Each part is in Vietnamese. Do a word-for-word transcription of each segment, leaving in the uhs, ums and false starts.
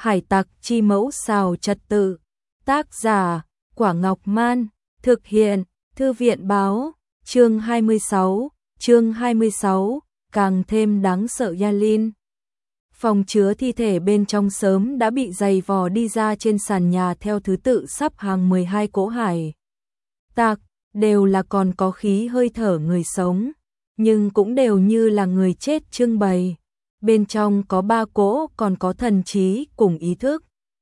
Hải tặc chi mẫu xào trật tự. Tác giả Quả Ngọc Man. Thực hiện Thư viện báo. Chương hai mươi sáu. Chương hai mươi sáu. Càng thêm đáng sợ Yalin. Phòng chứa thi thể bên trong sớm đã bị giày vò đi ra trên sàn nhà theo thứ tự sắp hàng mười hai cỗ hải tặc, đều là còn có khí hơi thở người sống, nhưng cũng đều như là người chết trưng bày. Bên trong có ba cỗ còn có thần trí cùng ý thức.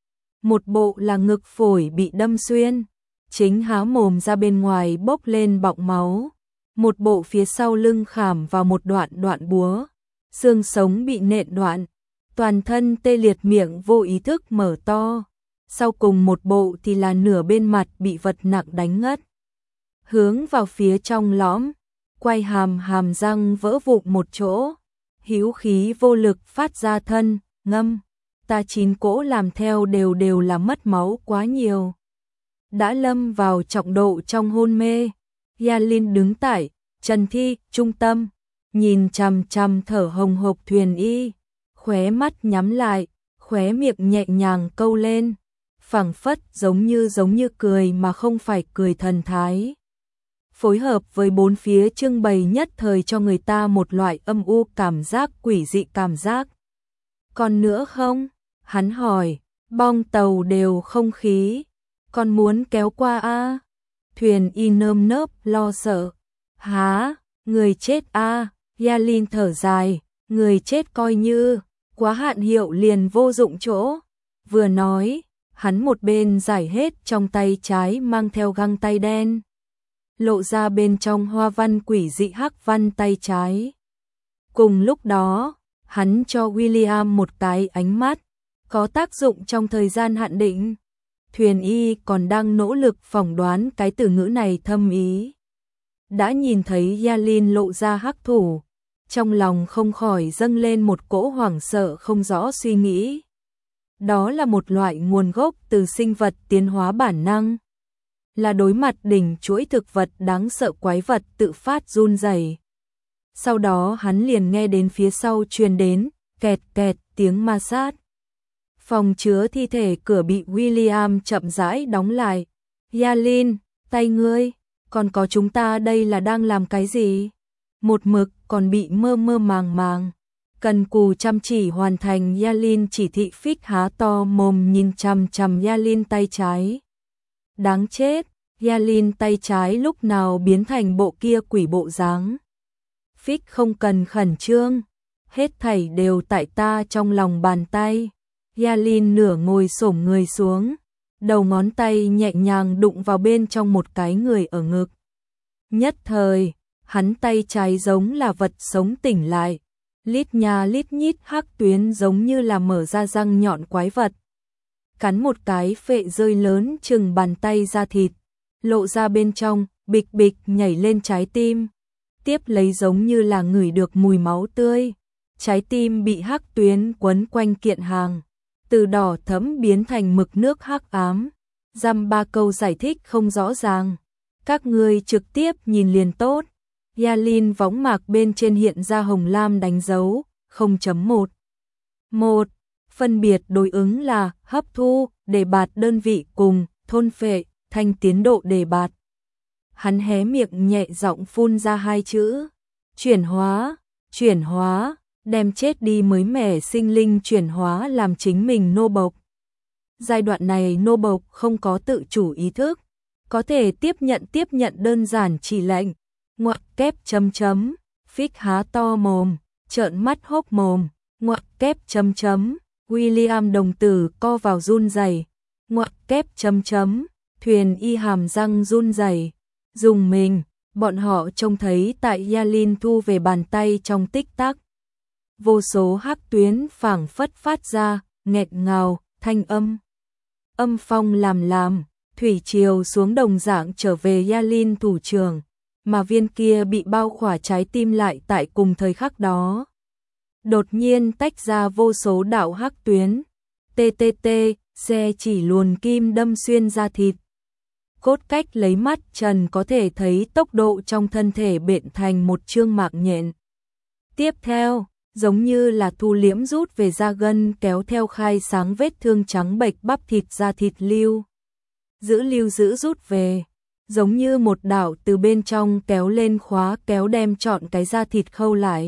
Một bộ là ngực phổi bị đâm xuyên, chính há mồm ra bên ngoài bốc lên bọng máu. Một bộ phía sau lưng khảm vào một đoạn đoạn búa, xương sống bị nện đoạn, toàn thân tê liệt, miệng vô ý thức mở to. Sau cùng một bộ thì là nửa bên mặt bị vật nặng đánh ngất, hướng vào phía trong lõm, quay hàm hàm răng vỡ vụn một chỗ, hữu khí vô lực phát ra thân, ngâm. Ta chín cỗ làm theo đều đều là mất máu quá nhiều, đã lâm vào trọng độ trong hôn mê. Yalin đứng tại trần thi trung tâm, nhìn chằm chằm thở hồng hộc Thuyền Y, khóe mắt nhắm lại, khóe miệng nhẹ nhàng câu lên, phảng phất giống như giống như cười mà không phải cười thần thái. Phối hợp với bốn phía trưng bày nhất thời cho người ta một loại âm u cảm giác, quỷ dị cảm giác. Còn nữa không? Hắn hỏi. Bong tàu đều không khí, còn muốn kéo qua a? À? Thuyền Y nơm nớp lo sợ. Há, người chết a? À? Yalin thở dài, người chết coi như quá hạn hiệu liền vô dụng chỗ. Vừa nói, hắn một bên giải hết trong tay trái mang theo găng tay đen, lộ ra bên trong hoa văn quỷ dị hắc văn tay trái. Cùng lúc đó, hắn cho William một cái ánh mắt, có tác dụng trong thời gian hạn định. Thuyền Y còn đang nỗ lực phỏng đoán cái từ ngữ này thâm ý. Đã nhìn thấy Yalin lộ ra hắc thủ, trong lòng không khỏi dâng lên một cỗ hoảng sợ không rõ suy nghĩ. Đó là một loại nguồn gốc từ sinh vật tiến hóa bản năng, là đối mặt đỉnh chuỗi thực vật đáng sợ quái vật tự phát run rẩy. Sau đó hắn liền nghe đến phía sau truyền đến kẹt kẹt tiếng ma sát. Phòng chứa thi thể cửa bị William chậm rãi đóng lại. Yalin, tay ngươi, còn có chúng ta đây là đang làm cái gì? Một mực còn bị mơ mơ màng màng, cần cù chăm chỉ hoàn thành. Yalin chỉ thị Phích há to mồm nhìn chằm chằm Yalin tay trái. Đáng chết, Yalin tay trái lúc nào biến thành bộ kia quỷ bộ dáng. Phích không cần khẩn trương, hết thảy đều tại ta trong lòng bàn tay. Yalin nửa ngồi xổm người xuống, đầu ngón tay nhẹ nhàng đụng vào bên trong một cái người ở ngực. Nhất thời, hắn tay trái giống là vật sống tỉnh lại, lít nha lít nhít hắc tuyến giống như là mở ra răng nhọn quái vật. Cắn một cái phệ rơi lớn chừng bàn tay ra thịt, lộ ra bên trong, bịch bịch nhảy lên trái tim. Tiếp lấy giống như là ngửi được mùi máu tươi, trái tim bị hắc tuyến quấn quanh kiện hàng, từ đỏ thẫm biến thành mực nước hắc ám. Dăm ba câu giải thích không rõ ràng, các ngươi trực tiếp nhìn liền tốt. Yalin võng mạc bên trên hiện ra hồng lam đánh dấu không chấm một. một. Phân biệt đối ứng là hấp thu, đề bạt đơn vị cùng thôn phệ, thanh tiến độ đề bạt. Hắn hé miệng nhẹ giọng phun ra hai chữ. Chuyển hóa, chuyển hóa, đem chết đi mới mẻ sinh linh chuyển hóa làm chính mình nô bộc. Giai đoạn này nô bộc không có tự chủ ý thức, có thể tiếp nhận tiếp nhận đơn giản chỉ lệnh. Ngoặc kép chấm chấm, Phích há to mồm, trợn mắt hốc mồm, ngoặc kép chấm chấm, William đồng tử co vào run rẩy, ngoặc kép chấm chấm, Thuyền Y hàm răng run rẩy, dùng mình. Bọn họ trông thấy tại Yalin thu về bàn tay trong tích tắc, vô số hắc tuyến phảng phất phát ra nghẹt ngào thanh âm. Âm phong làm làm, thủy triều xuống đồng dạng trở về Yalin thủ trưởng, mà viên kia bị bao khỏa trái tim lại tại cùng thời khắc đó đột nhiên tách ra vô số đạo hắc tuyến, tê tê tê, xe chỉ luồn kim đâm xuyên ra thịt. Cốt cách lấy mắt trần có thể thấy tốc độ trong thân thể bện thành một chương mạng nhện. Tiếp theo, giống như là thu liễm rút về da gân kéo theo khai sáng vết thương trắng bệch bắp thịt da thịt lưu. Giữ lưu giữ rút về, giống như một đạo từ bên trong kéo lên khóa kéo đem trọn cái da thịt khâu lại.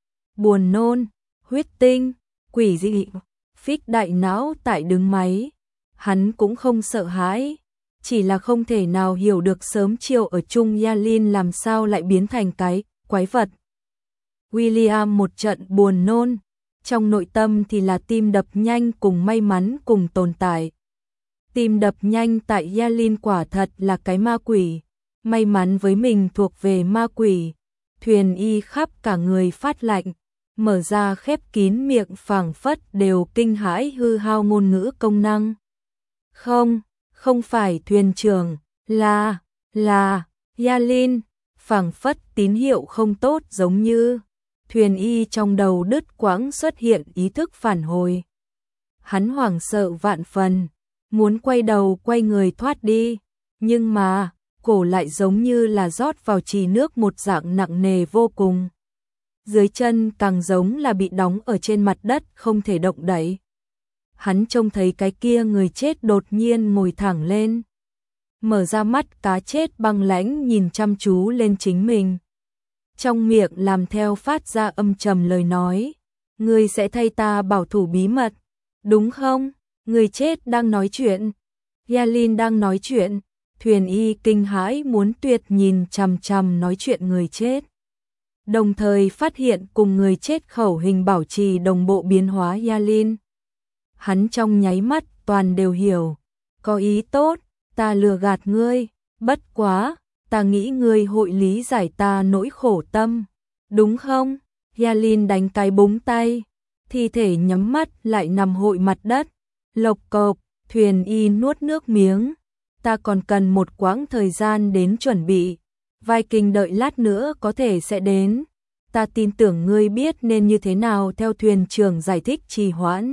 Buồn nôn, huyết tinh, quỷ dị, Phích đại não tại đứng máy. Hắn cũng không sợ hãi, chỉ là không thể nào hiểu được sớm chiều ở chung Yalin làm sao lại biến thành cái quái vật. William một trận buồn nôn, trong nội tâm thì là tim đập nhanh cùng may mắn cùng tồn tại. Tim đập nhanh tại Yalin quả thật là cái ma quỷ, may mắn với mình thuộc về ma quỷ. Thuyền y khắp cả người phát lạnh, mở ra khép kín miệng phảng phất đều kinh hãi hư hao ngôn ngữ công năng. Không, không phải thuyền trưởng, là, là, Yalin, phảng phất tín hiệu không tốt giống như. Thuyền y trong đầu đứt quãng xuất hiện ý thức phản hồi. Hắn hoảng sợ vạn phần, muốn quay đầu quay người thoát đi, nhưng mà, cổ lại giống như là rót vào trì nước một dạng nặng nề vô cùng. Dưới chân càng giống là bị đóng ở trên mặt đất không thể động đậy. Hắn trông thấy cái kia người chết đột nhiên ngồi thẳng lên. Mở ra mắt cá chết băng lãnh nhìn chăm chú lên chính mình. Trong miệng làm theo phát ra âm trầm lời nói. Ngươi sẽ thay ta bảo thủ bí mật, đúng không? Người chết đang nói chuyện. Yalin đang nói chuyện. Thuyền y kinh hãi muốn tuyệt nhìn chằm chằm nói chuyện người chết. Đồng thời phát hiện cùng người chết khẩu hình bảo trì đồng bộ biến hóa Yalin. Hắn trong nháy mắt toàn đều hiểu. Có ý tốt, ta lừa gạt ngươi, bất quá, ta nghĩ ngươi hội lý giải ta nỗi khổ tâm, đúng không? Yalin đánh cái búng tay, thi thể nhắm mắt lại nằm hội mặt đất. Lộc cộc, thuyền y nuốt nước miếng. Ta còn cần một quãng thời gian đến chuẩn bị. Viking đợi lát nữa có thể sẽ đến. Ta tin tưởng ngươi biết nên như thế nào theo thuyền trưởng giải thích trì hoãn.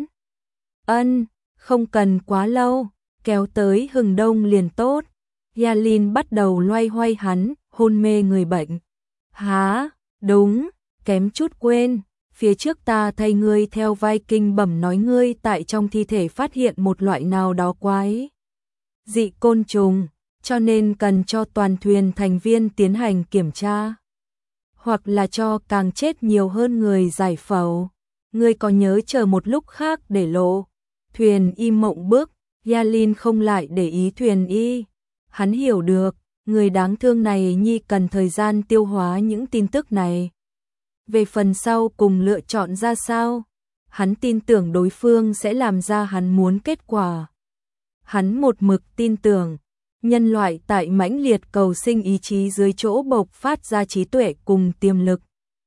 Ân, không cần quá lâu, kéo tới hừng đông liền tốt. Yalin bắt đầu loay hoay hắn, hôn mê người bệnh. Hả, đúng, kém chút quên. Phía trước ta thay ngươi theo Viking bẩm nói ngươi tại trong thi thể phát hiện một loại nào đó quái dị côn trùng, cho nên cần cho toàn thuyền thành viên tiến hành kiểm tra. Hoặc là cho càng chết nhiều hơn người giải phẫu. Ngươi có nhớ chờ một lúc khác để lộ. Thuyền y mộng bước, Yalin không lại để ý thuyền y. Hắn hiểu được, người đáng thương này nhi cần thời gian tiêu hóa những tin tức này. Về phần sau cùng lựa chọn ra sao, hắn tin tưởng đối phương sẽ làm ra hắn muốn kết quả. Hắn một mực tin tưởng, nhân loại tại mãnh liệt cầu sinh ý chí dưới chỗ bộc phát ra trí tuệ cùng tiềm lực.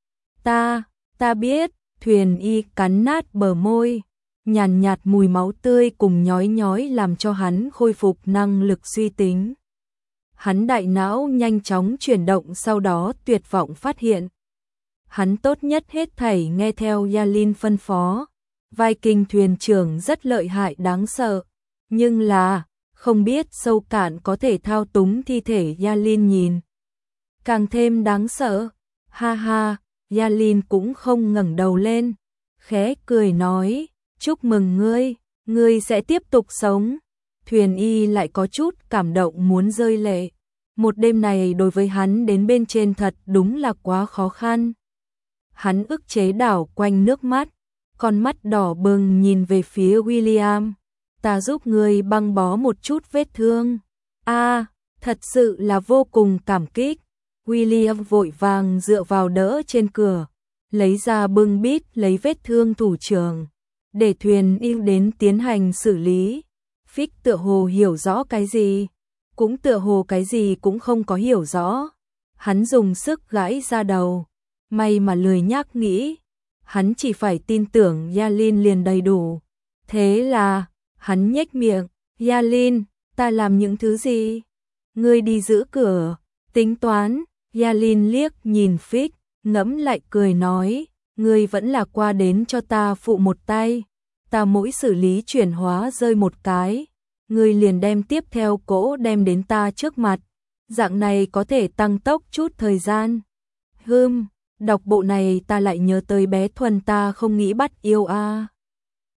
Ta, ta biết, thuyền y cắn nát bờ môi, nhàn nhạt mùi máu tươi cùng nhói nhói làm cho hắn khôi phục năng lực suy tính. Hắn đại não nhanh chóng chuyển động sau đó tuyệt vọng phát hiện. Hắn tốt nhất hết thảy nghe theo Yalin phân phó. Viking thuyền trưởng rất lợi hại đáng sợ, nhưng là không biết sâu cạn có thể thao túng thi thể Yalin nhìn. Càng thêm đáng sợ, ha ha, Yalin cũng không ngẩng đầu lên, khẽ cười nói, chúc mừng ngươi, ngươi sẽ tiếp tục sống. Thuyền y lại có chút cảm động muốn rơi lệ. Một đêm này đối với hắn đến bên trên thật đúng là quá khó khăn. Hắn ức chế đảo quanh nước mắt, con mắt đỏ bừng nhìn về phía William. Ta giúp ngươi băng bó một chút vết thương. A, à, thật sự là vô cùng cảm kích. William vội vàng dựa vào đỡ trên cửa, lấy ra bưng bít lấy vết thương thủ trưởng, để thuyền yêu đến tiến hành xử lý. Phích tựa hồ hiểu rõ cái gì, cũng tựa hồ cái gì cũng không có hiểu rõ. Hắn dùng sức gãi ra đầu, may mà lười nhác nghĩ, hắn chỉ phải tin tưởng Yalin liền đầy đủ. Thế là, hắn nhếch miệng, Yalin, ta làm những thứ gì? Ngươi đi giữ cửa, tính toán. Yalin liếc nhìn Phích, ngẫm lại cười nói, ngươi vẫn là qua đến cho ta phụ một tay. Ta mỗi xử lý chuyển hóa rơi một cái, ngươi liền đem tiếp theo cỗ đem đến ta trước mặt. Dạng này có thể tăng tốc chút thời gian. Hừm, Đọc bộ này ta lại nhớ tới bé Thuần ta không nghĩ bắt yêu a.